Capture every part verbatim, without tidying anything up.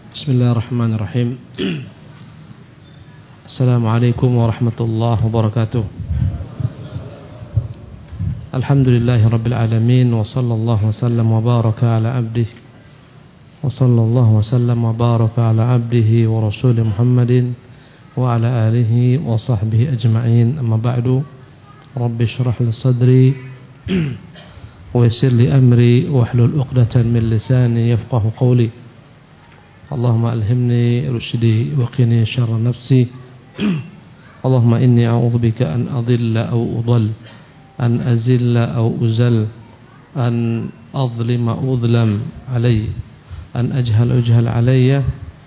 Bismillahirrahmanirrahim. Assalamualaikum warahmatullahi wabarakatuh. Alhamdulillahi rabbil alamin. Wa sallallahu wasallam wa baraka ala abdihi Wa sallallahu wasallam wa baraka ala abdihi wa rasulih Muhammadin wa ala alihi wa sahbihi ajma'in. Amma ba'du. Rabbi shrah li sadri wa yassir li amri wahlul 'uqdatan min lisani yafqahu qawli. Allahumma alhimni rusydi wa qini syarra nafsi. Allahumma inni a'udzubika an adilla aw udall, an azilla aw uzal, an adlima udlam alai, an ajhal ujhal alayya.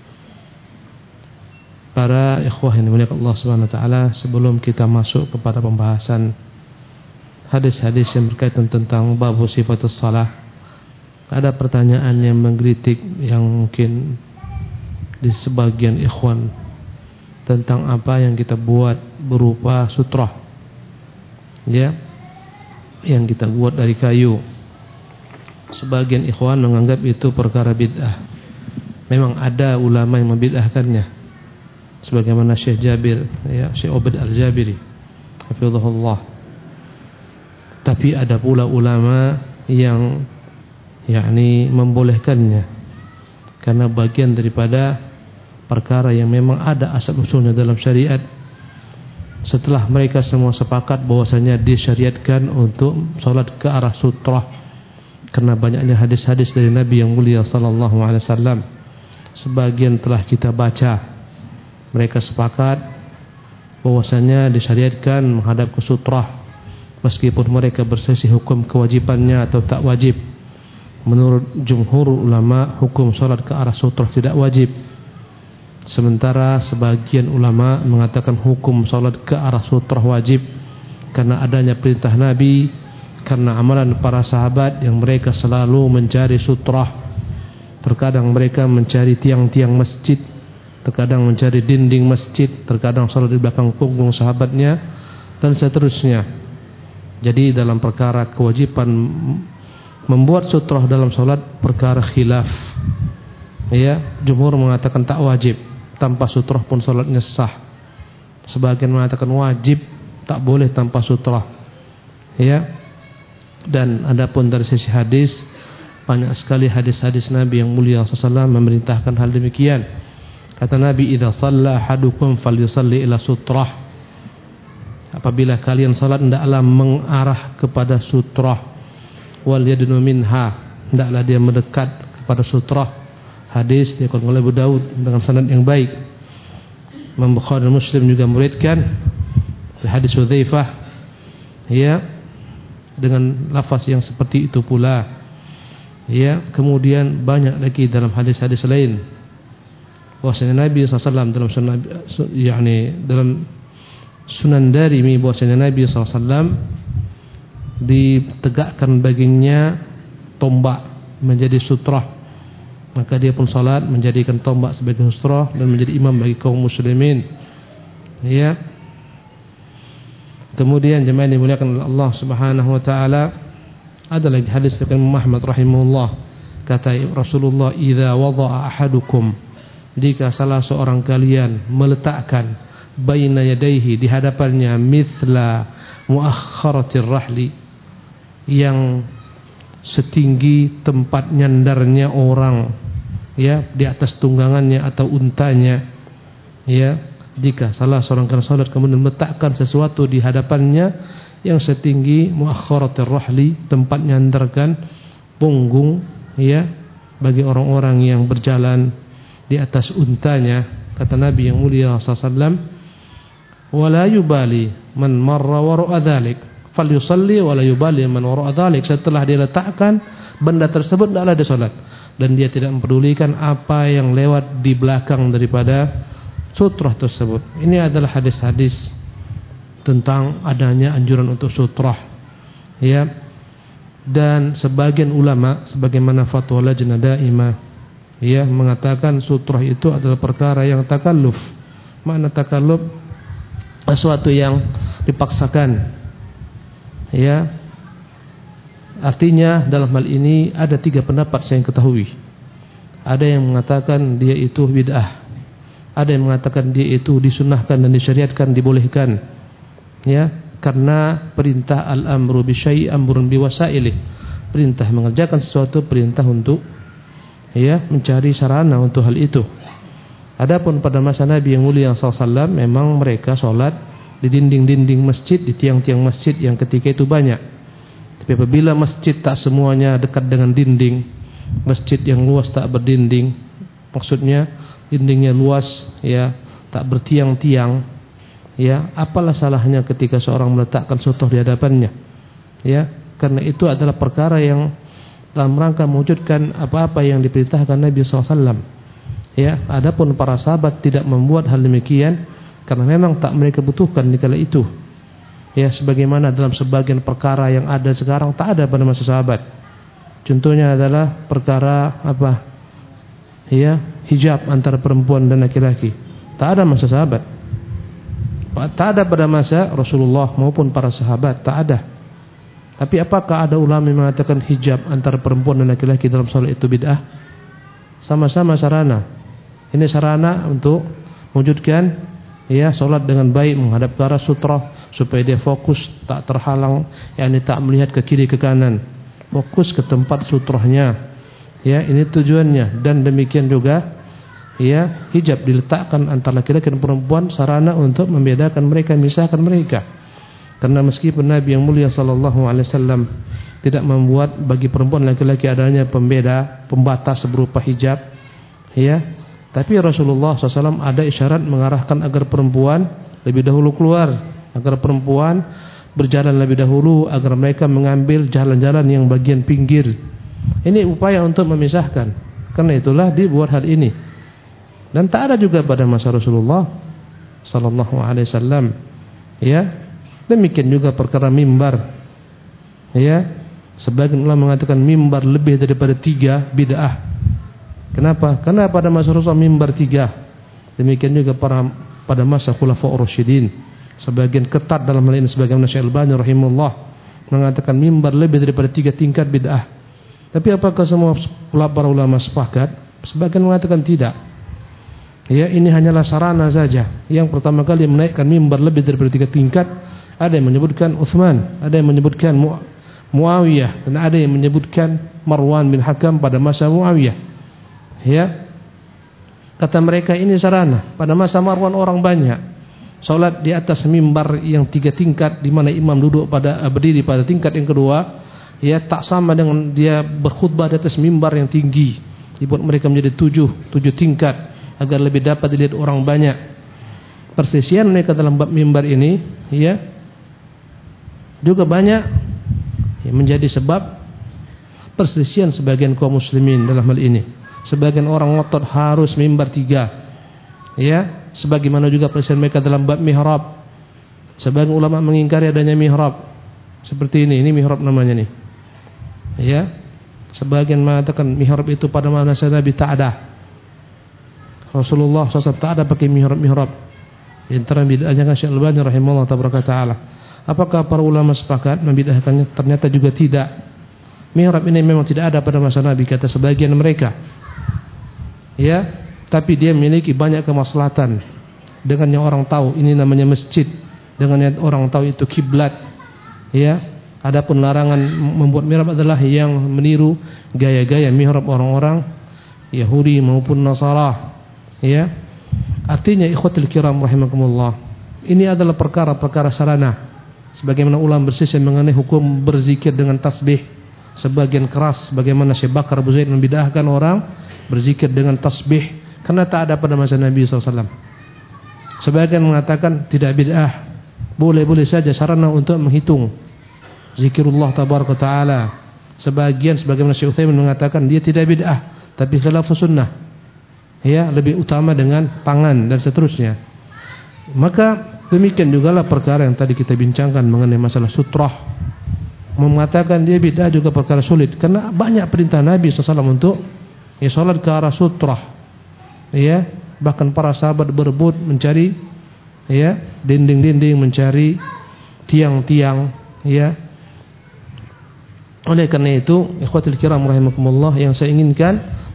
Para ikhwah yang dimuliakan Allah Subhanahu wa taala, sebelum kita masuk kepada pembahasan hadis-hadis yang berkaitan tentang bab sifatus shalah, ada pertanyaan yang menggelitik yang mungkin di sebagian ikhwan tentang apa yang kita buat berupa sutrah, ya, yang kita buat dari kayu. Sebagian ikhwan menganggap itu perkara bid'ah. Memang ada ulama yang membid'ahkannya, sebagaimana Syekh Jabir, ya, Syekh Ubaid Al-Jabiri, hafizahullah. Tapi ada pula ulama yang yakni membolehkannya, karena bagian daripada perkara yang memang ada asal usulnya dalam syariat. Setelah mereka semua sepakat bahwasanya disyariatkan untuk salat ke arah sutrah, karena banyaknya hadis-hadis dari Nabi yang mulia sallallahu alaihi wasallam. Sebagian telah kita baca, mereka sepakat bahwasanya disyariatkan menghadap ke sutrah, meskipun mereka berselisih hukum kewajibannya atau tak wajib. Menurut jumhur ulama, hukum salat ke arah sutrah tidak wajib. Sementara sebagian ulama mengatakan hukum salat ke arah sutrah wajib, karena adanya perintah Nabi, karena amalan para sahabat yang mereka selalu mencari sutrah. Terkadang mereka mencari tiang-tiang masjid, terkadang mencari dinding masjid, terkadang salat di belakang punggung sahabatnya, dan seterusnya. Jadi dalam perkara kewajiban membuat sutrah dalam salat perkara khilaf. Ya, jumhur mengatakan tak wajib, tanpa sutrah pun salatnya sah. Sebagian mengatakan wajib, tak boleh tanpa sutrah. Ya. Dan adapun dari sisi hadis, banyak sekali hadis-hadis Nabi yang mulia sallallahu alaihi wasallam memerintahkan hal demikian. Kata Nabi, "Idza shalla ahadukum falyusalli ila sutrah." Apabila kalian salat, hendaklah mengarah kepada sutrah. Wal yadnu minha, hendaklah dia mendekat kepada sutrah. Hadis diriwayatkan oleh Abu Daud dengan sanad yang baik. Imam Bukhari dan Muslim juga meriwayatkan hadis Hudzaifah, ya, dengan lafaz yang seperti itu pula. Ya, kemudian banyak lagi dalam hadis-hadis lain bahwasanya Nabi sallallahu alaihi wasallam dalam sunan, yakni dalam Sunan Darimi, bahwasanya Nabi sallallahu alaihi wasallam ditegakkan baginya tombak menjadi sutrah. Maka dia pun salat menjadikan tombak sebagai sutrah dan menjadi imam bagi kaum muslimin. Ya. Kemudian jemaah yang dimuliakan oleh Allah Subhanahu wa taala, ada lagi hadis dari Imam Ahmad rahimahullah, kata Rasulullah, "Idza wada'a ahadukum," jika salah seorang kalian meletakkan baina yadayhi, di hadapannya, mithla muakhkharatir rahli, yang setinggi tempat nyandarnya orang, ya, di atas tunggangannya atau untanya. Ya, jika salah seorang kalian salat kemudian meletakkan sesuatu di hadapannya yang setinggi muakhkharatir rahli, tempat nyandarkan punggung, ya, bagi orang-orang yang berjalan di atas untanya, kata Nabi yang mulia sallallahu alaihi wasallam, "Wala yubali man marra wara'a dzalik, falyusalli wala yubali man wara'a dzalik." Setelah dia letakkan benda tersebut, hendaklah dia salat, dan dia tidak mempedulikan apa yang lewat di belakang daripada sutrah tersebut. Ini adalah hadis-hadis tentang adanya anjuran untuk sutrah, ya. Dan sebagian ulama, sebagaimana fatwa Lajnah Daimah, ya, mengatakan sutrah itu adalah perkara yang takalluf. Makna takalluf, sesuatu yang dipaksakan, ya. Artinya dalam hal ini ada tiga pendapat saya yang ketahui. Ada yang mengatakan dia itu bid'ah, ada yang mengatakan dia itu disunnahkan dan disyariatkan, dibolehkan, ya, karena perintah al-amru bi syai' amrun bi wasailih. Perintah mengerjakan sesuatu, perintah untuk, ya, mencari sarana untuk hal itu. Adapun pada masa Nabi yang mulia sallallahu alaihi wasallam, memang mereka sholat di dinding-dinding masjid, di tiang-tiang masjid yang ketika itu banyak. Tapi apabila masjid tak semuanya dekat dengan dinding, masjid yang luas tak berdinding, maksudnya dindingnya luas, ya, tak bertiang-tiang, ya, apalah salahnya ketika seorang meletakkan sutroh di hadapannya, ya, karena itu adalah perkara yang dalam rangka mewujudkan apa-apa yang diperintahkan Nabi sallallahu alaihi wasallam. Ya, adapun para sahabat tidak membuat hal demikian karena memang tak mereka butuhkan di kala itu. Ya, sebagaimana dalam sebagian perkara yang ada sekarang tak ada pada masa sahabat. Contohnya adalah perkara apa? Ya, hijab antara perempuan dan laki-laki. Tak ada masa sahabat. Tak ada pada masa Rasulullah maupun para sahabat, tak ada. Tapi apakah ada ulama yang mengatakan hijab antara perempuan dan laki-laki dalam salat itu bid'ah? Sama-sama sarana. Ini sarana untuk mewujudkan, ya, salat dengan baik menghadap ke arah sutra supaya dia fokus, tak terhalang, yakni tak melihat ke kiri ke kanan. Fokus ke tempat sutrohnya, ya, ini tujuannya. Dan demikian juga, ya, hijab diletakkan antara laki-laki dan perempuan sarana untuk membedakan mereka, memisahkan mereka. Karena meskipun Nabi yang mulia sallallahu alaihi wasallam tidak membuat bagi perempuan dan laki-laki adanya pembeda, pembatas berupa hijab, ya, tapi Rasulullah sallallahu alaihi wasallam ada isyarat mengarahkan agar perempuan lebih dahulu keluar, agar perempuan berjalan lebih dahulu, agar mereka mengambil jalan-jalan yang bagian pinggir. Ini upaya untuk memisahkan. Karena itulah dibuat hal ini. Dan tak ada juga pada masa Rasulullah sallallahu alaihi wasallam, ya. Demikian juga perkara mimbar, ya. Sebagian ulama mengatakan mimbar lebih daripada tiga bid'ah. Kenapa? Karena pada masa Rasulullah mimbar tiga. Demikian juga para, pada masa Khulafaur Rasyidin. Sebagian ketat dalam hal ini, sebagaimana Syekh Al-Albani rahimahullah mengatakan mimbar lebih daripada tiga tingkat bid'ah. Tapi apakah semua para ulama sepakat? Sebagian mengatakan tidak. Ya, ini hanyalah sarana saja. Yang pertama kali menaikkan mimbar lebih daripada tiga tingkat, ada yang menyebutkan Utsman, ada yang menyebutkan Mu Muawiyah, dan ada yang menyebutkan Marwan bin Hakam pada masa Muawiyah. Ya, kata mereka ini sarana. Pada masa Marwan orang banyak. Salat di atas mimbar yang tiga tingkat, di mana imam duduk pada berdiri pada tingkat yang kedua, ya, tak sama dengan dia berkhutbah di atas mimbar yang tinggi. Dibuat mereka menjadi tujuh tujuh tingkat agar lebih dapat dilihat orang banyak. Perselisihan mereka dalam bab mimbar ini, ya, juga banyak, ya, menjadi sebab perselisihan sebagian kaum muslimin dalam hal ini. Sebagian orang ngotot harus mimbar tiga, ya. Sebagaimana juga perselisihan mereka dalam bab mihrab. Sebagian ulama mengingkari adanya mihrab. Seperti ini, ini mihrab namanya nih. Ya. Sebagian mengatakan mihrab itu pada masa Nabi tak ada. Rasulullah shallallahu alaihi wasallam tak ada pakai mihrab-mihrab. Antara bid'ahnya kan Syekh Al-Albani rahimahullah taala. Apakah para ulama sepakat membid'ahkannya? Ternyata juga tidak. Mihrab ini memang tidak ada pada masa Nabi, kata sebagian mereka. Ya. Tapi dia memiliki banyak kemaslahatan. Dengan yang orang tahu ini namanya masjid, dengan yang orang tahu itu kiblat, ya. Adapun larangan membuat mihrab adalah yang meniru gaya-gaya mihrab orang-orang Yahudi maupun Nasara, ya. Artinya ikhwatul kiram rahimakumullah, ini adalah perkara-perkara sarana. Sebagaimana ulama bersisih mengenai hukum berzikir dengan tasbih, sebagian keras bagaimana Syekh Bakar Abu Zaid membid'ahkan orang berzikir dengan tasbih karena tak ada pada masa Nabi sallallahu alaihi wasallam. Sebagian mengatakan tidak bid'ah, boleh-boleh saja sarana untuk menghitung zikirullah tabaraka taala. Sebagian sebagaimana Syekh Utsaimin mengatakan dia tidak bid'ah, tapi khilaf sunnah, ya, lebih utama dengan tangan dan seterusnya. Maka demikian jugalah perkara yang tadi kita bincangkan mengenai masalah sutrah. Mengatakan dia bid'ah juga perkara sulit, karena banyak perintah Nabi sallallahu alaihi wasallam untuk, ya, salat ke arah sutrah. Ya, bahkan para sahabat berebut mencari, ya, dinding-dinding, mencari tiang-tiang, ya. Oleh karena itu, ikhwatul kiram rahimakumullah, yang saya inginkan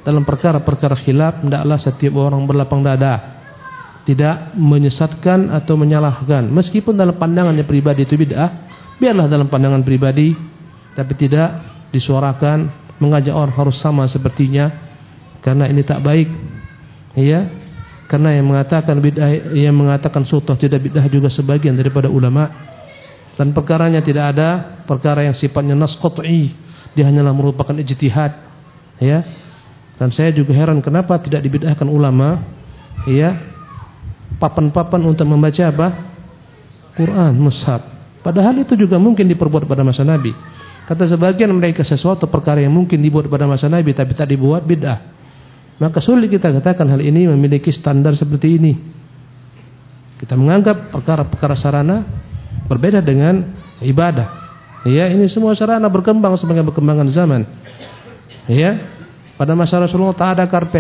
dalam perkara-perkara khilaf hendaklah setiap orang berlapang dada, tidak menyesatkan atau menyalahkan. Meskipun dalam pandangannya pribadi itu bid'ah, biarlah dalam pandangan pribadi, tapi tidak disuarakan, mengajak orang harus sama sepertinya, karena ini tak baik. Ya, karena yang mengatakan bid'ah, yang mengatakan sunnah tidak bid'ah juga sebagian daripada ulama. Dan perkaranya tidak ada perkara yang sifatnya nas qat'i, dia hanyalah merupakan ijtihad. Ya. Dan saya juga heran kenapa tidak dibid'ahkan ulama, ya, papan-papan untuk membaca apa? Quran, mushaf. Padahal itu juga mungkin diperbuat pada masa Nabi. Kata sebagian mereka sesuatu perkara yang mungkin dibuat pada masa Nabi tapi tak dibuat bid'ah. Maka sulit kita katakan hal ini memiliki standar seperti ini. Kita menganggap perkara-perkara sarana berbeda dengan ibadah. Ya, ini semua sarana berkembang sebagai perkembangan zaman. Ya, pada masa Rasulullah tak ada karpet.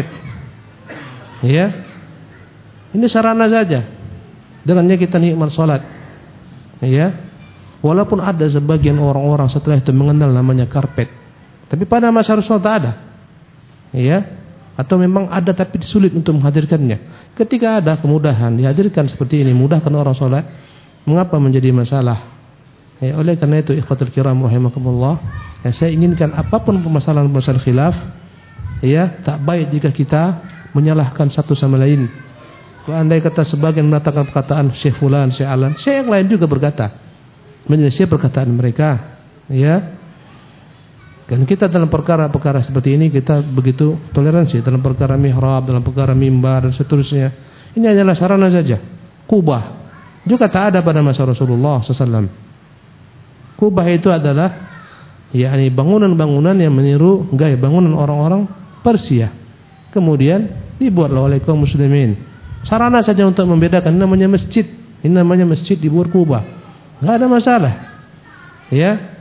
Ya, ini sarana saja. Dengannya kita nikmat salat. Ya, walaupun ada sebagian orang-orang setelah itu mengenal namanya karpet, tapi pada masa Rasulullah tak ada. Ya, atau memang ada tapi sulit untuk menghadirkannya. Ketika ada kemudahan dihadirkan seperti ini, mudahkan orang salat, mengapa menjadi masalah? Ya, oleh karena itu ikhwatul kiram rahimakumullah, ya, saya inginkan apapun permasalahan-permasalahan khilaf, ya, tak baik jika kita menyalahkan satu sama lain. Kalau andai kata sebagian mengatakan perkataan Syekh Fulan, Syekh Alan, Syekh yang lain juga berkata menyelisih perkataan mereka, ya. Dan kita dalam perkara-perkara seperti ini kita begitu toleransi dalam perkara mihrab, dalam perkara mimbar dan seterusnya. Ini hanyalah sarana saja. Kubah juga tak ada pada masa Rasulullah sallallahu alaihi wasallam. Kubah itu adalah yakni bangunan-bangunan yang meniru gaya bangunan orang-orang Persia. Kemudian dibuatlah oleh kaum muslimin. Sarana saja untuk membedakan, namanya masjid. Ini namanya masjid dibuat kubah. Enggak ada masalah. Ya.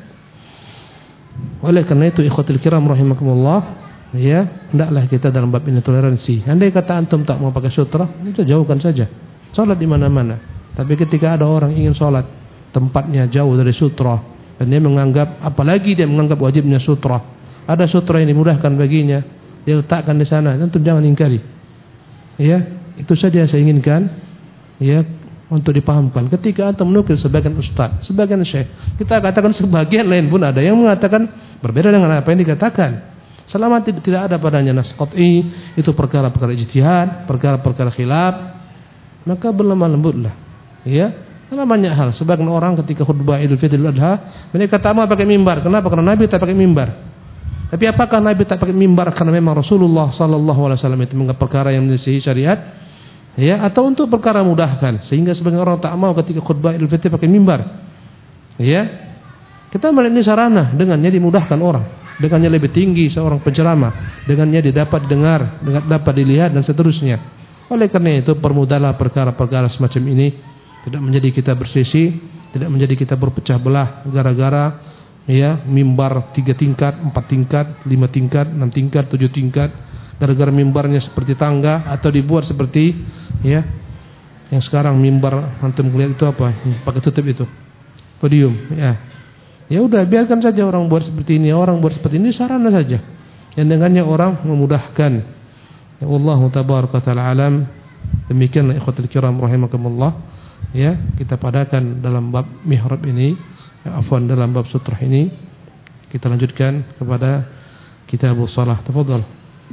Oleh karena itu ikhwatul kiram rahimakumullah, ya, hendaklah kita dalam bab ini toleransi. Andai kata antum tak mau pakai sutra, itu jauhkan saja. Salat di mana-mana. Tapi ketika ada orang ingin salat tempatnya jauh dari sutra dan dia menganggap, apalagi dia menganggap wajibnya sutra, ada sutra yang dimudahkan baginya, dia letakkan di sana, tentu jangan ingkari. Ya, itu saja yang saya inginkan, ya, untuk dipahamkan. Ketika antum menukil sebagian ustaz, sebagian syekh, kita katakan sebagian lain pun ada yang mengatakan berbeda dengan apa yang dikatakan. Selama tidak ada padanya nas qat'i, itu perkara-perkara ijtihad, perkara-perkara khilaf, maka berlemah lembutlah. Ya, karena banyak hal. Sebagian orang ketika khutbah Idul Fitri Idul Adha, mereka tak mau pakai mimbar. Kenapa? Karena Nabi tak pakai mimbar. Tapi apakah Nabi tak pakai mimbar karena memang Rasulullah sallallahu alaihi wasallam itu menganggap perkara yang menyelisihi syariat? Ya, atau untuk perkara mudahkan sehingga sebagian orang tak mau ketika khutbah Idul Fitri pakai mimbar. Ya. Kita melihat ini sarana, dengannya dimudahkan orang, dengannya lebih tinggi seorang penceramah, dengannya didapat dengar, dengan dapat dilihat dan seterusnya. Oleh karena itu permudahlah perkara-perkara semacam ini, tidak menjadi kita bersisi, tidak menjadi kita berpecah belah gara-gara ya mimbar tiga tingkat, empat tingkat, lima tingkat, enam tingkat, tujuh tingkat, gara-gara mimbarnya seperti tangga atau dibuat seperti ya yang sekarang mimbar antum lihat itu apa? Pakai tutup itu. Podium, ya. Ya udah biarkan saja orang buat seperti ini, orang buat seperti ini sarana saja. Yang dengannya orang memudahkan. Ya Allah tabaraka taala alam. Demikianlah ikhwatul kiram rahimakumullah. Ya, kita padakan dalam bab mihrab ini, ya, afwan dalam bab sutrah ini. Kita lanjutkan kepada kitabus shalah. Tafadhal.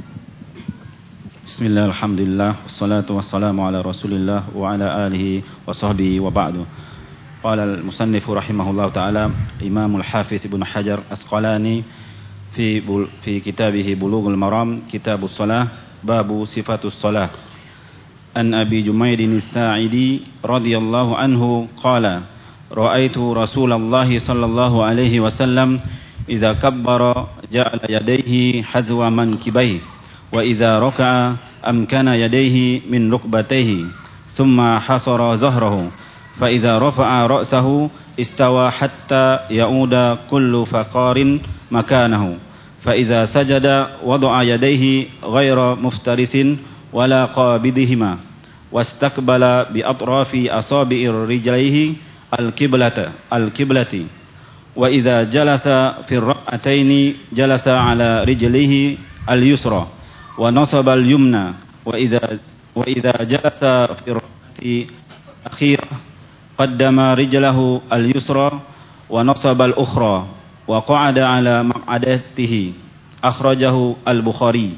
Bismillah, alhamdulillah, wassalatu wassalamu ala rasulillah wa ala alihi wa sahbihi wa ba'du. Qala al-musannif rahimahullah ta'ala Imam al-Hafiz Ibn Hajar Asqalani fi, fi kitabih Bulughul Maram Kitabus Shalah Babu Sifatus Shalah An Abi Jumaydin As-Sa'idi radhiyallahu anhu qala Ra'aitu Rasulullah sallallahu alaihi wasallam idza kabbara ja'ala yadayhi hadwa mankibaihi wa idza raka'a amkana yadayhi min rukbatayhi thumma hasara zahrahu fa idza rafa'a ra'sahu istawa hatta ya'uda kullu faqarin makanahu fa idza sajada wada'a yadayhi ghayra muftarisin wala qabidihima wastakbala bi atrafi asabi'ir rijlaihi al-qiblata al-qiblati wa idza jalasa fi ar-rak'ataini jalasa ala rijlihi al-yusra wa nasaba al-yumna wa idza wa idza jalasa fi rak'ati akhirah qaddama rijlahu al-yusra wa nasaba al-ukhra wa qa'ada ala maq'adatihi akhrajahu al-Bukhari.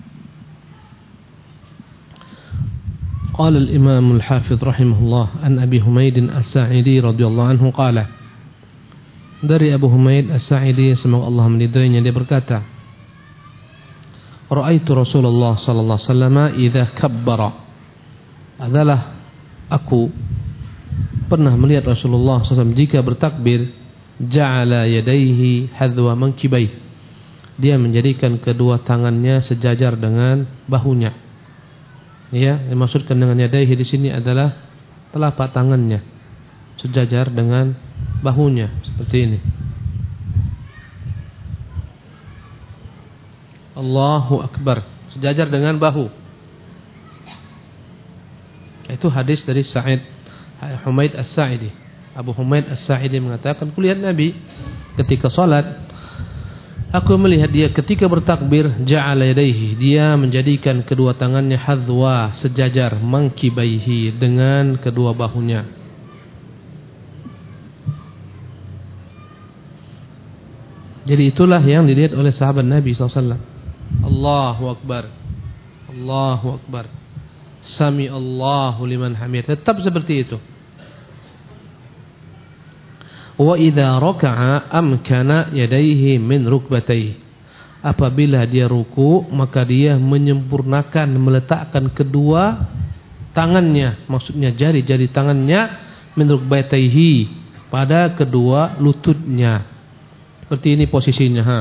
قال الإمام الحافظ رحمه الله عن أبي حميد الساعدي رضي الله عنه قال dari Abu Humaid As-Sa'idi semoga Allah meridainya, dia berkata, Ra'aitu Rasulullah sallallahu alaihi wasallam idza kabbara, adalah aku pernah melihat Rasulullah sallallahu alaihi wasallam jika bertakbir, ja'ala yadayhi hadwa mankibai, dia menjadikan kedua tangannya sejajar dengan bahunya. Ya, dimaksudkan dengan yadayhi di sini adalah telapak tangannya sejajar dengan bahunya seperti ini. Allahu Akbar, sejajar dengan bahu. Itu hadis dari Sa'id Humaid As-Sa'idi. Abu Humaid As-Sa'idi mengatakan, kulihat Nabi ketika salat, aku melihat dia ketika bertakbir, ja'ala yadayhi, dia menjadikan kedua tangannya hadwa, sejajar, mankibaihi, dengan kedua bahunya. Jadi itulah yang dilihat oleh sahabat Nabi sallallahu alaihi wasallam. Allahu Akbar, Allahu Akbar, Sami Allahu liman hamid, tetap seperti itu. Wa idza raka'a amkana yadayhi min rukbatayhi, apabila dia ruku maka dia menyempurnakan, meletakkan kedua tangannya, maksudnya jari-jari tangannya, min rukbatayhi, pada kedua lututnya. Seperti ini posisinya, ha.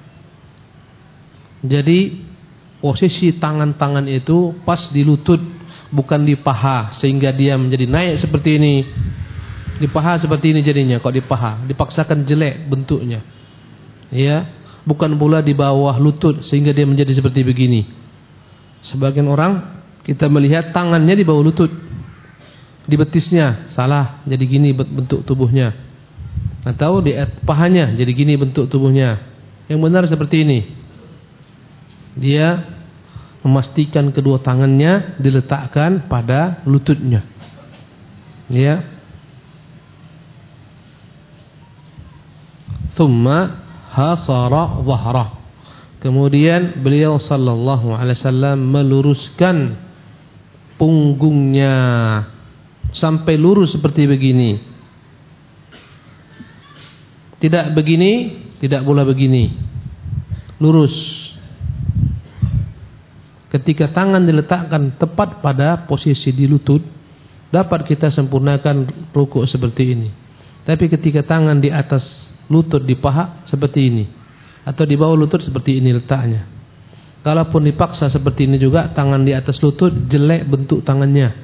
Jadi posisi tangan-tangan itu pas di lutut, bukan di paha, sehingga dia menjadi naik seperti ini. Di paha seperti ini jadinya, kok di paha dipaksakan jelek bentuknya. Ya, bukan pula di bawah lutut sehingga dia menjadi seperti begini. Sebagian orang kita melihat tangannya di bawah lutut, di betisnya, salah, jadi gini bentuk tubuhnya. Atau di pahanya jadi gini bentuk tubuhnya. Yang benar seperti ini. Dia memastikan kedua tangannya diletakkan pada lututnya. Ya. Thumma hasara dhahrah. Kemudian beliau sallallahu alaihi wasallam meluruskan punggungnya sampai lurus seperti begini. Tidak begini, tidak pula begini. Lurus. Ketika tangan diletakkan tepat pada posisi di lutut, dapat kita sempurnakan rukuk seperti ini. Tapi ketika tangan di atas lutut di paha seperti ini, atau di bawah lutut seperti ini letaknya. Kalaupun dipaksa seperti ini juga, tangan di atas lutut jelek bentuk tangannya,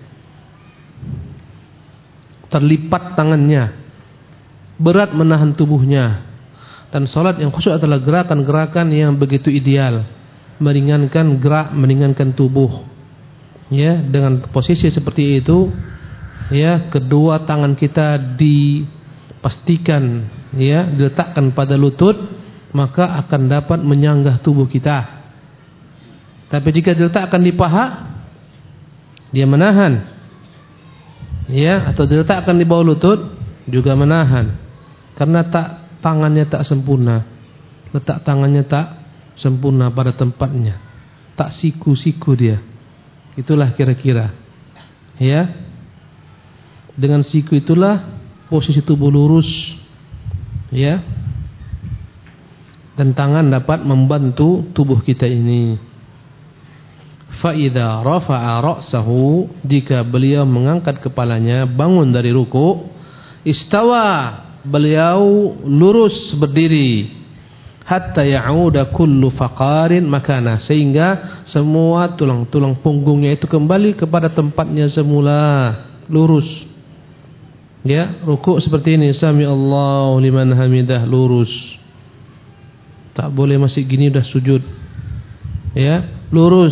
terlipat tangannya, berat menahan tubuhnya. Dan salat yang khusyuk adalah gerakan-gerakan yang begitu ideal, meringankan gerak, meringankan tubuh. Ya, dengan posisi seperti itu, ya, kedua tangan kita dipastikan, ya, diletakkan pada lutut, maka akan dapat menyanggah tubuh kita. Tapi jika diletakkan di paha, dia menahan, ya, atau diletakkan di bawah lutut juga menahan. Karena tak tangannya tak sempurna, letak tangannya tak sempurna pada tempatnya, tak siku-siku dia. Itulah kira-kira, ya. Dengan siku itulah posisi tubuh lurus, ya. Dan tangan dapat membantu tubuh kita ini. Fa idza rafa'a ra'sahu, jika beliau mengangkat kepalanya bangun dari ruku, istawa, beliau lurus berdiri, hatta ya'uda kullu faqarin makana, sehingga semua tulang-tulang punggungnya itu kembali kepada tempatnya semula, lurus. Ya, rukuk seperti ini, sami Allahu liman hamidah, lurus. Tak boleh masih gini udah sujud. Ya, lurus.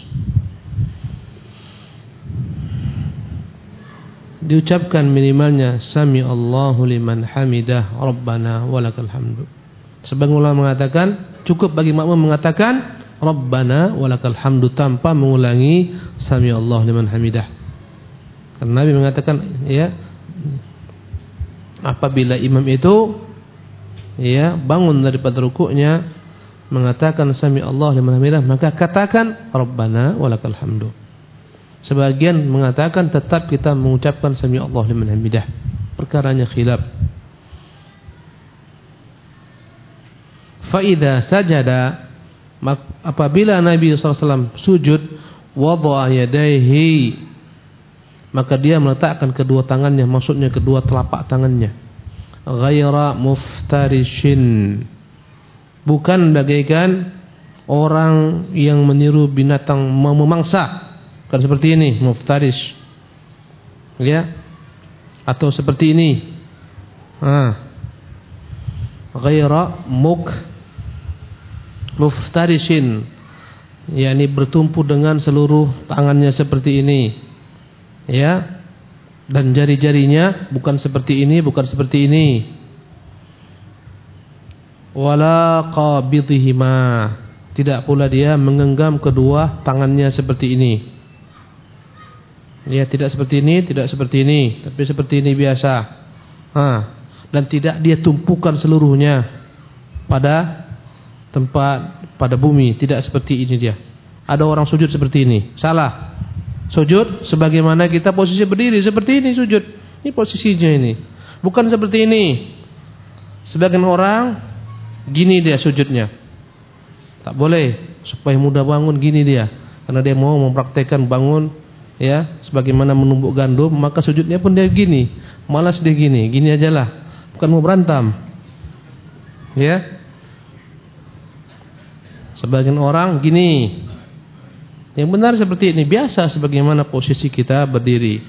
Diucapkan minimalnya sami Allahu liman hamidah rabbana walakal hamdu. Sebagian ulama mengatakan cukup bagi makmum mengatakan Rabbana walakal hamdu tanpa mengulangi sami Allah liman hamidah. Karena Nabi mengatakan ya, apabila imam itu ya bangun daripada rukuknya mengatakan sami Allah liman hamidah, maka katakan Rabbana walakal hamdu. Sebagian mengatakan tetap kita mengucapkan sami Allah liman hamidah. Perkaranya khilaf. Fa idza sajada, apabila Nabi sallallahu alaihi wasallam sujud, wada'a yadayhi, maka dia meletakkan kedua tangannya, maksudnya kedua telapak tangannya, ghaira muftarishin, bukan bagaikan orang yang meniru binatang memangsa, bukan seperti ini muftarish ya, atau seperti ini ah ghaira muk muftarishin, yakni bertumpu dengan seluruh tangannya seperti ini ya, dan jari-jarinya bukan seperti ini, bukan seperti ini. Wala qabidhihima, tidak pula dia menggenggam kedua tangannya seperti ini. Ya, tidak seperti ini, tidak seperti ini, tapi seperti ini biasa. Ha, dan tidak dia tumpukan seluruhnya pada tempat, pada bumi, tidak seperti ini dia. Ada orang sujud seperti ini, salah. Sujud sebagaimana kita posisi berdiri, seperti ini sujud. Ini posisinya ini. Bukan seperti ini. Sebagian orang gini dia sujudnya. Tak boleh, supaya mudah bangun gini dia. Karena dia mau mempraktekkan bangun ya, sebagaimana menumbuk gandum, maka sujudnya pun dia gini. Malas dia gini, gini ajalah. Bukan mau berantem. Ya. Sebagian orang gini. Yang benar seperti ini, biasa sebagaimana posisi kita berdiri.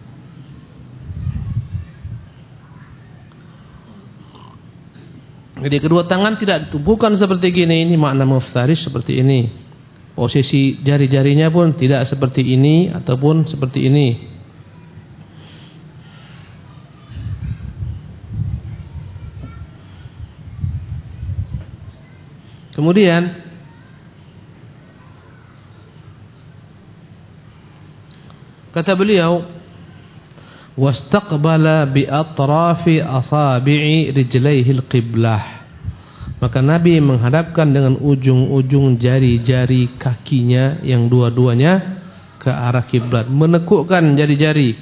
Jadi kedua tangan tidak ditumpukan seperti gini, ini makna muftarish seperti ini. Posisi jari-jarinya pun tidak seperti ini ataupun seperti ini. Kemudian kata beliau, wastaqbala bi atrafi asabi'i rijlaihi al-qiblah. Maka Nabi menghadapkan dengan ujung-ujung jari-jari kakinya yang dua-duanya ke arah kiblat, menekukkan jari-jari.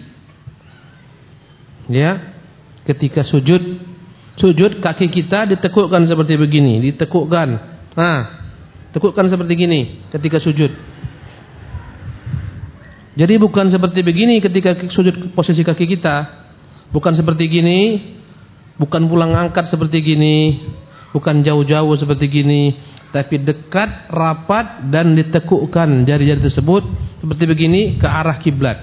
Ya, ketika sujud, sujud kaki kita ditekukkan seperti begini, ditekukkan. Nah, tekukkan seperti gini ketika sujud. Jadi bukan seperti begini ketika sujud posisi kaki kita. Bukan seperti gini, bukan pulang angkat seperti gini, bukan jauh-jauh seperti gini, tapi dekat, rapat dan ditekukkan jari-jari tersebut seperti begini ke arah kiblat.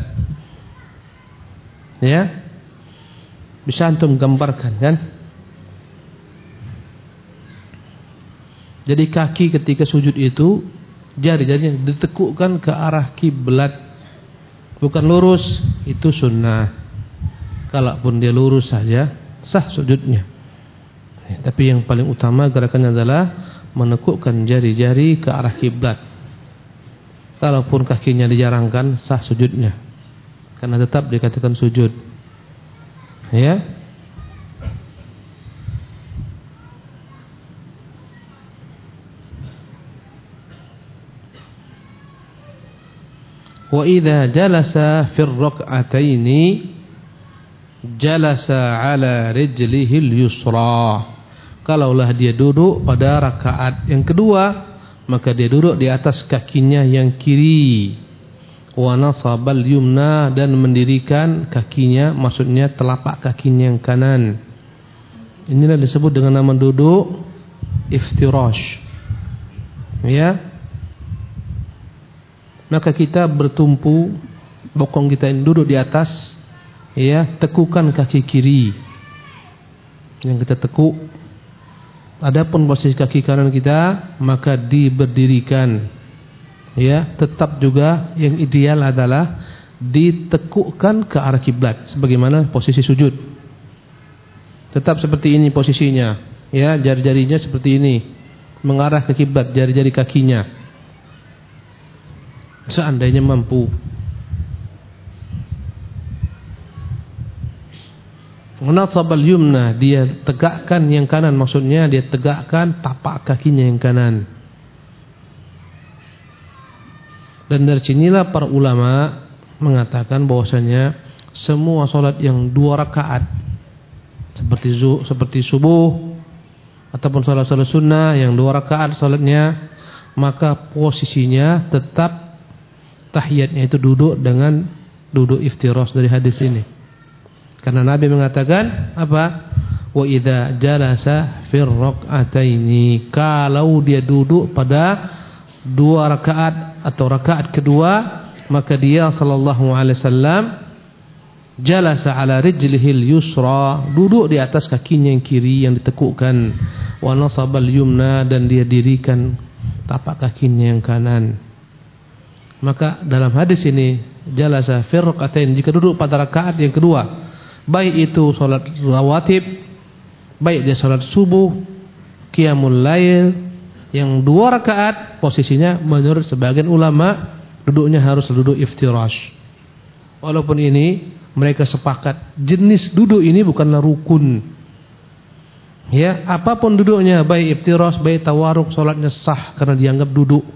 Ya. Bisa antum gambarkan kan? Jadi kaki ketika sujud itu jari-jarinya ditekukkan ke arah kiblat. Bukan lurus, itu sunnah. Kalaupun dia lurus saja sah sujudnya. Tapi yang paling utama gerakannya adalah menekukkan jari-jari ke arah kiblat. Kalaupun kakinya dijarangkan sah sujudnya, karena tetap dikatakan sujud. Ya. Wa idza jalasa fi ar-rak'ataini jalasa ala rijlihi al-yusra. Kalaulah dia duduk pada rakaat yang kedua, maka dia duduk di atas kakinya yang kiri. Wa nasabal yumna, dan mendirikan kakinya, maksudnya telapak kakinya yang kanan. Inilah disebut dengan nama duduk iftirash. Ya. Maka kita bertumpu, bokong kita ini duduk di atas, ya, tekukan kaki kiri yang kita tekuk. Adapun posisi kaki kanan kita maka diberdirikan, ya, tetap juga yang ideal adalah ditekukkan ke arah kiblat sebagaimana posisi sujud. Tetap seperti ini posisinya, ya, jari-jarinya seperti ini mengarah ke kiblat, jari-jari kakinya. seandainya mampu. Nasabal yumna, dia tegakkan yang kanan, maksudnya dia tegakkan tapak kakinya yang kanan. Dan dari sinilah para ulama mengatakan bahwasanya semua salat yang dua rakaat seperti zu, seperti subuh ataupun salat-salat sunnah yang dua rakaat salatnya, maka posisinya tetap tahiyatnya itu duduk dengan duduk iftirash dari hadis ini. Karena Nabi mengatakan apa? Wa idza jalasa fir rak'ataini, kalau dia duduk pada dua rakaat atau rakaat kedua, maka dia sallallahu alaihi wasallam jalasa ala rijlihil yusra, duduk di atas kakinya yang kiri yang ditekukkan, wa nasabal yumna, dan dia dirikan tapak kakinya yang kanan. Maka dalam hadis ini jalasa fir rak'atain, jika duduk pada rakaat yang kedua, baik itu salat rawatib, baik dia salat subuh, qiyamul lail yang dua rakaat, posisinya menurut sebagian ulama duduknya harus duduk iftirash. Walaupun ini mereka sepakat jenis duduk ini bukanlah rukun. Ya, apapun duduknya, baik iftirash, baik tawarruk, salatnya sah karena dianggap duduk.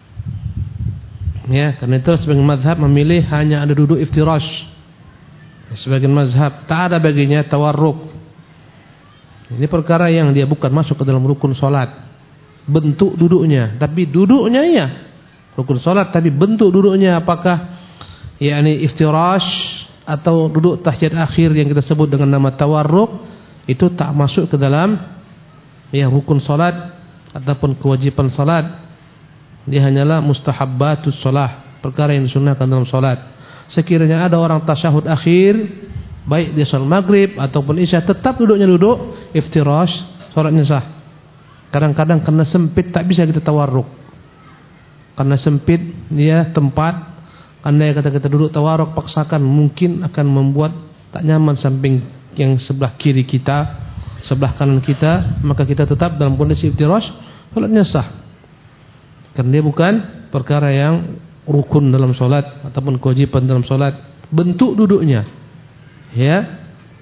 Ya, karena itu sebagian mazhab memilih hanya ada duduk iftirash. Sebagian mazhab tak ada baginya tawarruk. Ini perkara yang dia bukan masuk ke dalam rukun salat. Bentuk duduknya, tapi duduknya ya rukun salat, tapi bentuk duduknya apakah yakni iftirash atau duduk tahiyat akhir yang kita sebut dengan nama tawarruk, itu tak masuk ke dalam ya rukun salat ataupun kewajiban salat. Dia hanyalah mustahabbatus shalah, perkara yang disunahkan dalam salat. Sekiranya ada orang tasyahud akhir, baik dia salat maghrib ataupun isya, tetap duduknya duduk iftirash, salatnya sah. Kadang-kadang karena sempit tak bisa kita tawarruk. Karena sempit dia tempat, andai kata kita duduk tawarruk paksakan, mungkin akan membuat tak nyaman samping yang sebelah kiri kita, sebelah kanan kita, maka kita tetap dalam kondisi iftirash, salatnya sah. Karena dia bukan perkara yang rukun dalam solat ataupun kewajiban dalam solat, bentuk duduknya, ya.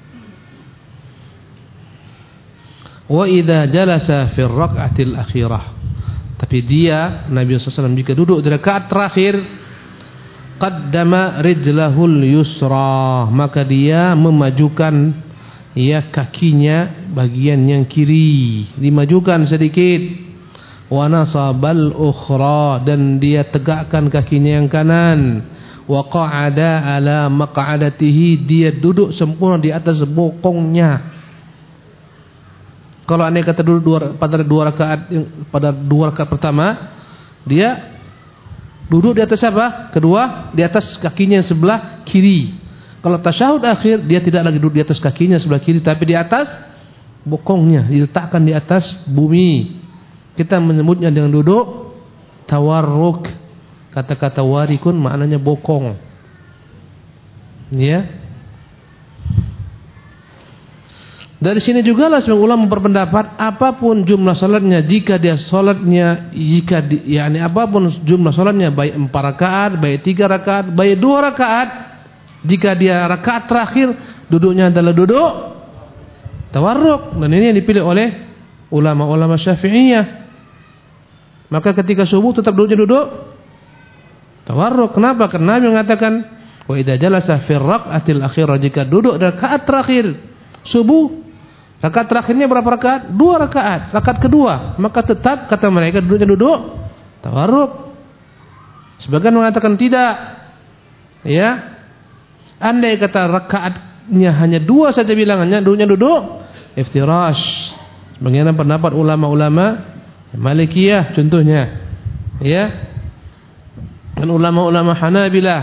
Wa idza jalasa fi rak'atil akhirah, tapi dia Nabi sallallahu alaihi wasallam jika duduk di rakaat terakhir, qaddama rijlahul yusra, maka dia memajukan ya kakinya bagian yang kiri, dimajukan sedikit. Wa nasabal ukhra, dan dia tegakkan kakinya yang kanan. Wa qa'ada ala maq'adatihi, dia duduk sempurna di atas bokongnya. Kalau andai kata duduk dua, pada dua rakaat pada dua rakaat pertama, dia duduk di atas apa? Kedua, di atas kakinya yang sebelah kiri. Kalau tasyahud akhir, dia tidak lagi duduk di atas kakinya sebelah kiri, tapi di atas bokongnya, diletakkan di atas bumi. Kita menyebutnya dengan duduk tawarruk. Kata-kata warikun maknanya bokong. Ya. Dari sini juga lah sebagian ulama berpendapat apapun jumlah salatnya, jika dia salatnya jika di, yakni apapun jumlah salatnya, baik empat rakaat, baik tiga rakaat, baik dua rakaat, jika dia rakaat terakhir duduknya adalah duduk tawarruk, dan ini yang dipilih oleh ulama-ulama Syafi'iyah. Maka ketika subuh tetap duduknya duduk tawarruk. Kenapa? Karena Nabi mengatakan wa idza jalasa fi rak'atil akhirah, jika duduk di rakaat terakhir subuh, rakaat terakhirnya berapa rakaat? Dua rakaat, rakaat kedua, maka tetap kata mereka duduknya duduk tawarruk. Sebagian mengatakan tidak. Ya. Andai kata rakaatnya hanya dua saja bilangannya, duduknya duduk iftirash. Bagaimana pendapat ulama-ulama Malikiyah contohnya, ya, dan ulama-ulama Hanabilah,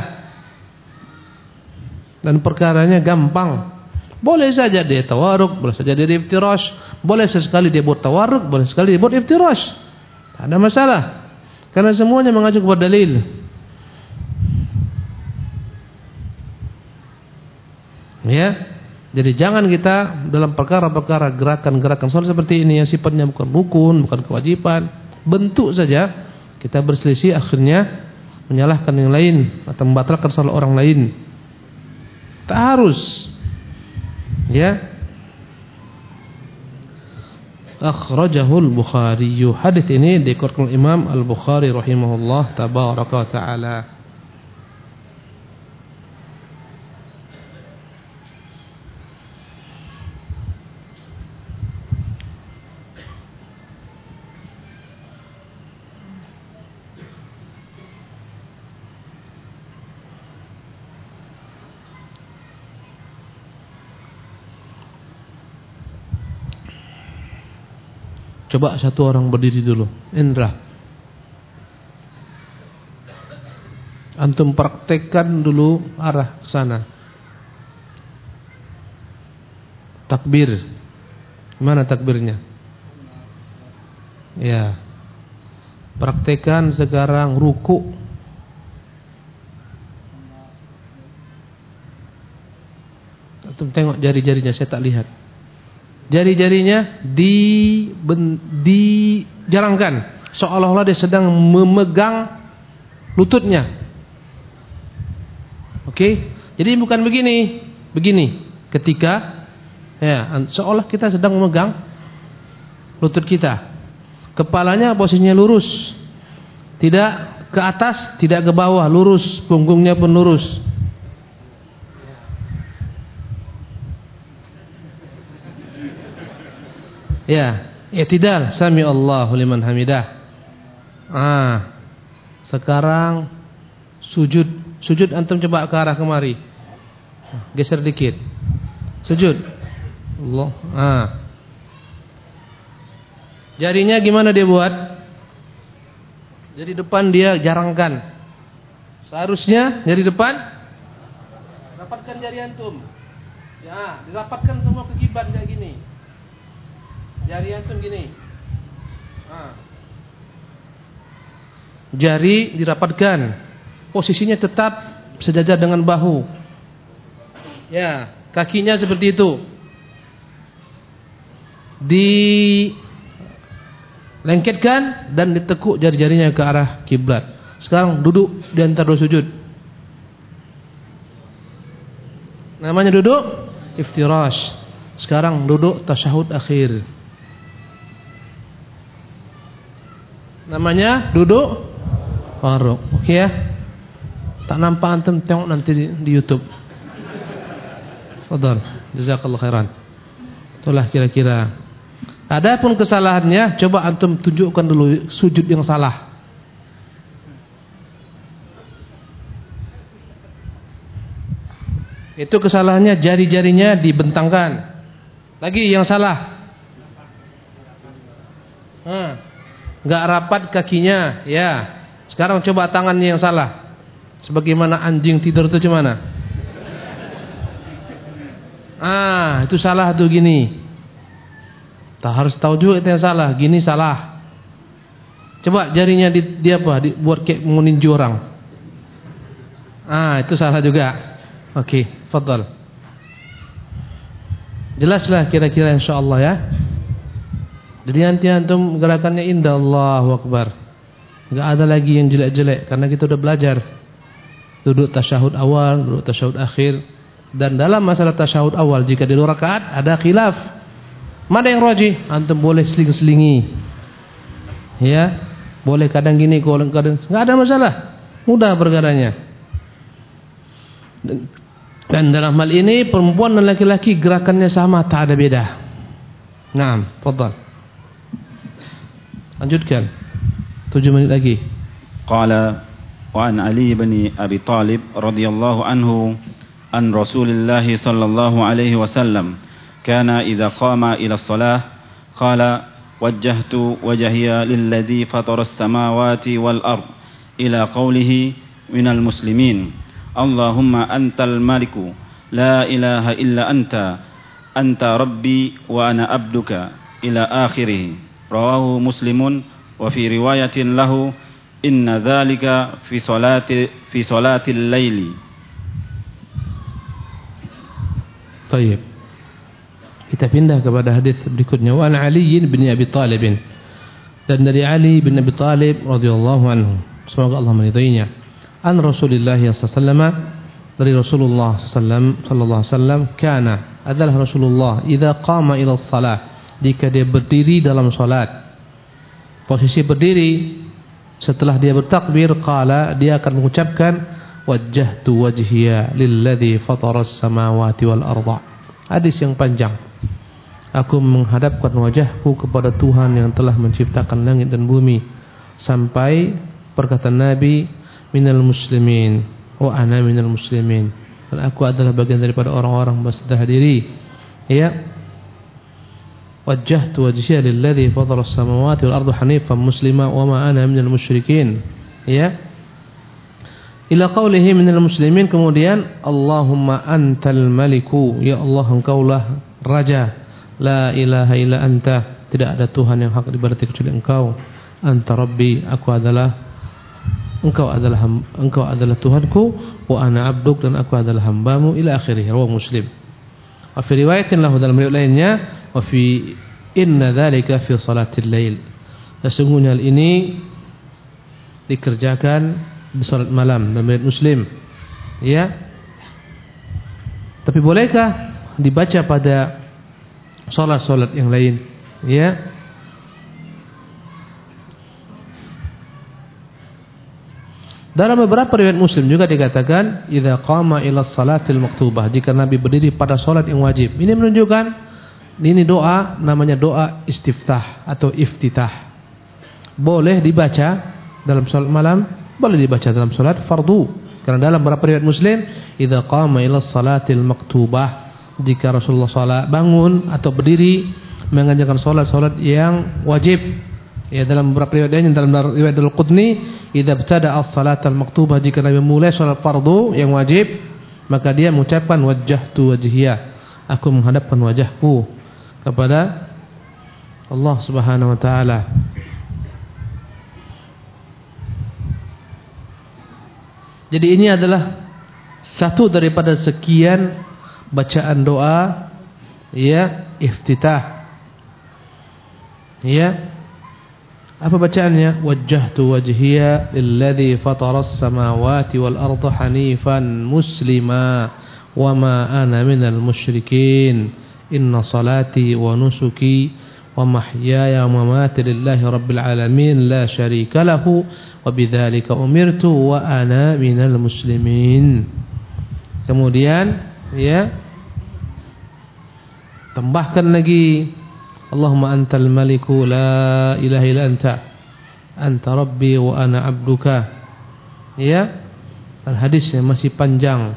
dan perkaranya gampang. Boleh saja dia tawarruk, boleh saja dia iftirash, boleh sesekali dia buat tawarruk, boleh sekali dia buat iftirash. Tak ada masalah, karena semuanya mengacu kepada dalil. Ya. Jadi jangan kita dalam perkara-perkara gerakan-gerakan soal seperti ini yang sifatnya bukan rukun, bukan kewajiban, bentuk saja kita berselisih, akhirnya menyalahkan yang lain atau membatalkan salat orang lain. Tak harus. Ya. Akhrajahul Bukhari. Hadis ini dikeluarkan Imam Al-Bukhari rahimahullah tabaraka wa taala. Coba satu orang berdiri dulu. Indra, antum praktekkan dulu arah ke sana. Takbir. Mana takbirnya? Ya. Praktekkan sekarang ruku. Antum tengok jari-jarinya, saya tak lihat. Jari-jarinya di ben, dijarangkan seolah-olah dia sedang memegang lututnya. Oke? Okay? Jadi bukan begini, begini. Ketika ya, seolah kita sedang memegang lutut kita. Kepalanya posisinya lurus. Tidak ke atas, tidak ke bawah, lurus, punggungnya pun lurus. Ya, i'tidal, sami Allahu liman hamidah. Ah. Sekarang sujud. Sujud antum coba ke arah kemari. Geser dikit. Sujud. Allah. Ah. Jarinya gimana dia buat? Jari depan dia jarangkan. Seharusnya jari depan rapatkan jari antum. Ya, dirapatkan semua ke kiblat kayak gini. Jari antum gini. Ha. Jari dirapatkan. Posisinya tetap sejajar dengan bahu. Ya, kakinya seperti itu. Dilengketkan dan ditekuk jari-jarinya ke arah kiblat. Sekarang duduk di antara dua sujud. Namanya duduk iftirash. Sekarang duduk tasyahud akhir. Namanya duduk faruk. Oke ya. Tak nampak antum, tengok nanti di, di YouTube. Fadhal, jazakallahu khairan. Itulah kira-kira. Adapun kesalahannya, coba antum tunjukkan dulu sujud yang salah. Itu kesalahannya, jari-jarinya dibentangkan. Lagi yang salah. Hmm. Gak rapat kakinya, ya. Sekarang coba tangannya yang salah. Sebagaimana anjing tidur itu gimana? Ah, itu salah tuh gini. Tak harus tahu juga itu yang salah. Gini salah. Coba jarinya di, di apa? Dibuat kayak meninju orang. Ah, itu salah juga. Oke, fadhal. Jelaslah kira-kira insyaallah ya. Jadi nanti antum gerakannya indah, Allahu Akbar. Enggak ada lagi yang jelek-jelek karena kita udah belajar. Duduk tasyahud awal, duduk tasyahud akhir. Dan dalam masalah tasyahud awal jika di dua rakaat ada khilaf. Mana yang rajih? Antum boleh seling-selingi. Ya, boleh kadang gini, kadang enggak ada masalah. Mudah perkaranya. Dan, dan dalam hal ini perempuan dan laki-laki gerakannya sama, tak ada beda. Naam, fadhal. Lanjutkan. Tujuh menit lagi. Qala wa an Ali bin Abi Talib radhiyallahu anhu an Rasulillah sallallahu alaihi wasallam kana idza qama ila shalah qala wajjahtu wajhiya lilladzi fatara as-samawati wal ard ila qawlihi minal muslimin Allahumma antal maliku la ilaha illa anta anta rabbi wa ana abduka ila akhirih. Rawahu Muslimun wa fi riwayatin lahu inna dzalika fi salati fi salatil laili. Baik. Kita pindah kepada hadis berikutnya. Wa an Ali bin Abi Talib. Dan dari Ali bin Abi Talib radhiyallahu anhu, semoga Allah meridainya. an Rasulullah sallallahu alaihi wasallam, dari Rasulullah sallallahu alaihi wasallam, kana, adalah Rasulullah idza qama ila shalah, jika dia berdiri dalam salat, posisi berdiri, setelah dia bertakbir, qala, dia akan mengucapkan wajjahtu wajhiya lilladzi fataras samawati wal arda. Hadis yang panjang. Aku menghadapkan wajahku kepada Tuhan yang telah menciptakan langit dan bumi, sampai perkataan Nabi, minal muslimin wa ana minal muslimin, dan aku adalah bagian daripada orang-orang berserah diri. Ya, wajjahtu wajhiya lilladzi fataras samawati wal arda hanifan muslima wa ma ana minal musyrikin. Ya, ila qawlihi minal muslimin, kemudian Allahumma antal maliku, ya Allah engkaulah raja, la ilaha illa anta, tidak ada Tuhan yang hak diibadati kecuali engkau, anta rabbi, aku adalah engkau adalah engkau adalah Tuhanku, wa ana abduk, dan aku adalah hambamu, ila akhirih. Rawahu Muslim. Wa fi riwayatin lahu, dalam riwayat lainnya, wa fi inna dzalika fi salatil lail, sesungguhnya hal ini dikerjakan di salat malam, dalam riwayat Muslim. Ya, tapi bolehkah dibaca pada salat-salat yang lain? Ya, dalam beberapa riwayat Muslim juga dikatakan idza qama ila salatil maktubah, jika Nabi berdiri pada salat yang wajib. Ini menunjukkan ini doa, namanya doa istiftah atau iftitah. Boleh dibaca dalam salat malam, boleh dibaca dalam salat fardu. Karena dalam beberapa riwayat Muslim idza qama ila salatil maktubah, jika Rasulullah shallallahu alaihi wasallam bangun atau berdiri mengerjakan salat-salat yang wajib. Ya, dalam beberapa riwayat lain, dalam riwayat Al-Qudni, idza ibtada as-salat al-maktubah, jika Nabi mulai salat fardu yang wajib, maka dia mengucapkan wajjahtu wajhiya, aku menghadapkan wajahku kepada Allah Subhanahu wa taala. Jadi ini adalah satu daripada sekian bacaan doa, ya, iftitah. Ya, apa bacaannya? Wajjahtu wajhiya lilladzi fataras samawati wal arda hanifan muslima wa ma ana minal musyrikin, inna salati wa nusuki wa mahyaya wa mamati lillahi rabbil alamin la syarika lahu wa bidzalika umirtu wa ana minal muslimin. Kemudian, ya, tambahkan lagi Allahumma antal maliku la ilaha illa anta, anta rabbi wa ana abduka. Ya, hadisnya masih panjang.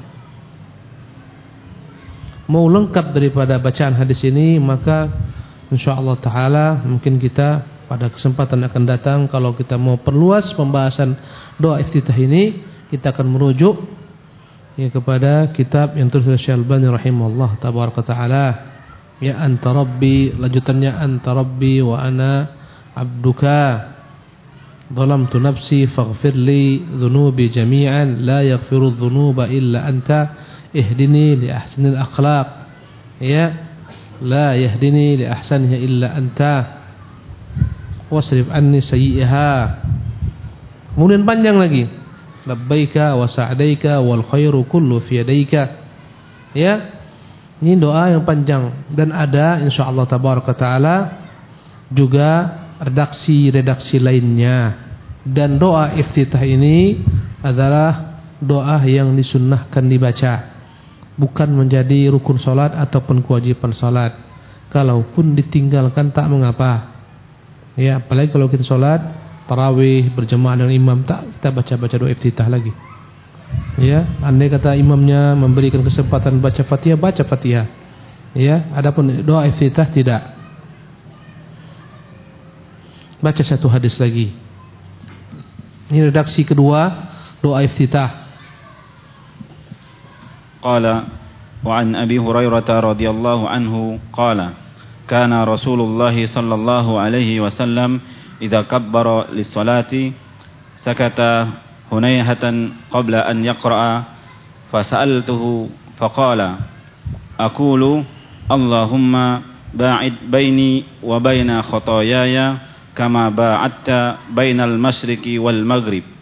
Mau lengkap daripada bacaan hadis ini, maka insyaallah taala mungkin kita pada kesempatan akan datang, kalau kita mau perluas pembahasan doa iftitah ini, kita akan merujuk ya kepada kitab yang tertulis Syekh Al-Albani rahimahullah tabaraka taala. Ya, anta rabbi, lanjutannya anta rabbi wa ana abduka, zalamtu nafsi faghfir li dhunubi jami'an la yaghfiru dhunuba illa anta, ihdini li ahsanil akhlaq, ya, la yahdini li ahsaniha illa anta, wasrif anni sayyi'aha. Kemudian panjang lagi, labbaika wa sa'daika wal khairu kullu fi yadaika. Ya, ini doa yang panjang, dan ada insyaallah tabaraka taala juga redaksi-redaksi lainnya. Dan doa iftitah ini adalah doa yang disunnahkan dibaca, bukan menjadi rukun salat ataupun kewajiban salat. Kalaupun ditinggalkan tak mengapa. Ya, apalagi kalau kita salat tarawih berjamaah dengan imam, tak kita baca-baca doa iftitah lagi. Ya, andai kata imamnya memberikan kesempatan baca Fatihah, baca Fatihah. Ya, adapun doa iftitah tidak. Baca satu hadis lagi. Ini redaksi kedua doa iftitah. Qala wa an Abi Hurairah radhiyallahu anhu qala kana Rasulullah sallallahu alaihi wasallam idza kabbara lis-salati sakata hunayhatan qabla an yaqra'a fasa'altuhu faqala aqulu Allahumma ba'id baini wa baina khataayaya kama ba'adta bainal masyriqi wal maghrib,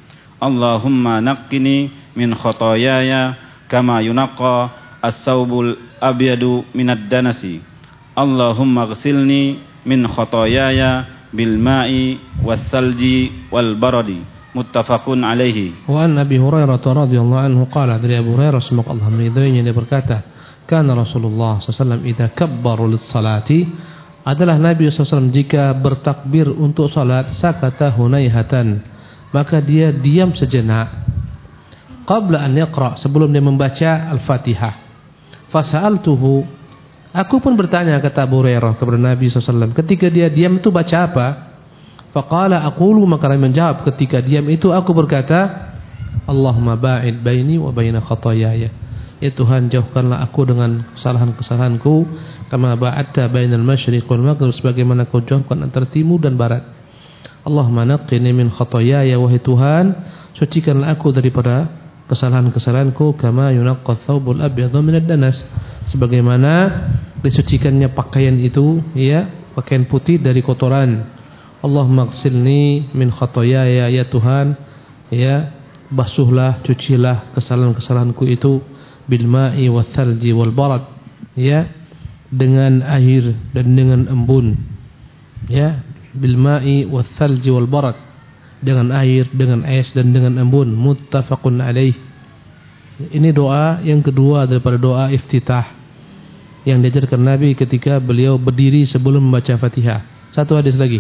Allahumma naqqini min khotoyaya kama yunaqqa as-sawbul abyadu minad danasi. Allahumma ghsilni min khotoyaya bil ma'i was salji wal baradi. Muttafaqun alaihi. Wa an Abi Hurairah radhiyallahu anhu qala, dari Abu Hurairah semoga Allah meridhoinya, dia berkata, kana Rasulullah sallallahu alaihi wasallam idza kabbara lis-salati, adalah Nabi sallallahu alaihi wasallam jika bertakbir untuk salat, sakata hunaihatan, maka dia diam sejenak, qabla an yaqra, sebelum dia membaca Al-Fatihah. Fasa'altuhu, aku pun bertanya, kata Abu Hurairah kepada Nabi sallallahu alaihi wasallam, ketika dia diam itu baca apa? Faqala aqulu, maka Nabi menjawab ketika diam itu aku berkata, Allahumma ba'id baini wa baina khataayaya, ya Tuhan jauhkanlah aku dengan kesalahan-kesalahanku, kama ba'adta bainal masyriq wal maghrib, sebagaimana kau jauhkan antara timur dan barat. Allahumma naqqini min khataayaya, wahai Tuhan sucikanlah aku daripada kesalahan-kesalahanku, kama yunaqqa thawbul abyadu minad danas, sebagaimana disucikannya pakaian itu, ya, pakaian putih dari kotoran. Allahumma ghsilni min khataayaya, ya Tuhan, ya, basuhlah, cucilah kesalahan-kesalahanku itu, bil ma'i wath thalji wal barad, ya, dengan air dan dengan embun, ya, bil ma'i wath thalji wal barad, dengan air, dengan es dan dengan embun. Muttafaqun alaih. Ini doa yang kedua daripada doa iftitah yang diajarkan Nabi ketika beliau berdiri sebelum membaca Fatihah. Satu hadis lagi.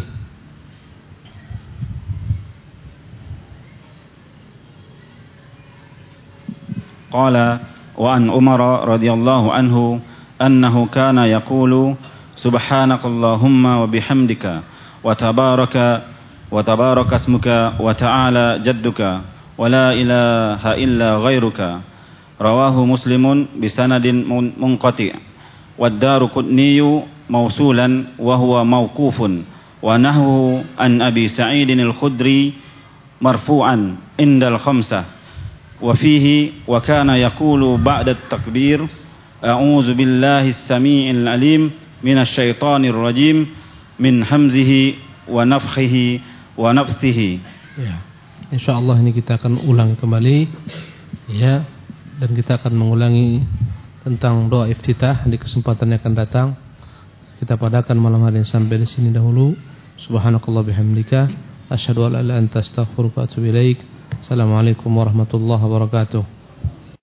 Qala wa an Umar radhiyallahu anhu annahu kana yaqulu subhanakallahumma wa bihamdika wa tabaraka wa tabaraka ismuka wa ta'ala jadduka wa la ilaha illa ghairuka. Rawahu Muslimun bisanadin munqati' wa ad-Daruqutni mausulan wa huwa mauqufun wa nahwu an Abi Sa'id al-Khudri marfu'an indal khamsah. وفيه وكان يقول بعد التكبير أعوذ بالله السميع العليم من الشيطان الرجيم من همزه ونفخه ونفثه. Ya, insyaallah ini kita akan ulangi kembali, ya, dan kita akan mengulangi tentang doa iftitah di kesempatan yang akan datang. Kita padakan malam hari ini sampai di sini dahulu. Subhanakallah bihamdika asyhadu an la ilaha illa anta astaghfiruka wa atubu ilaik. Assalamualaikum warahmatullahi wabarakatuh.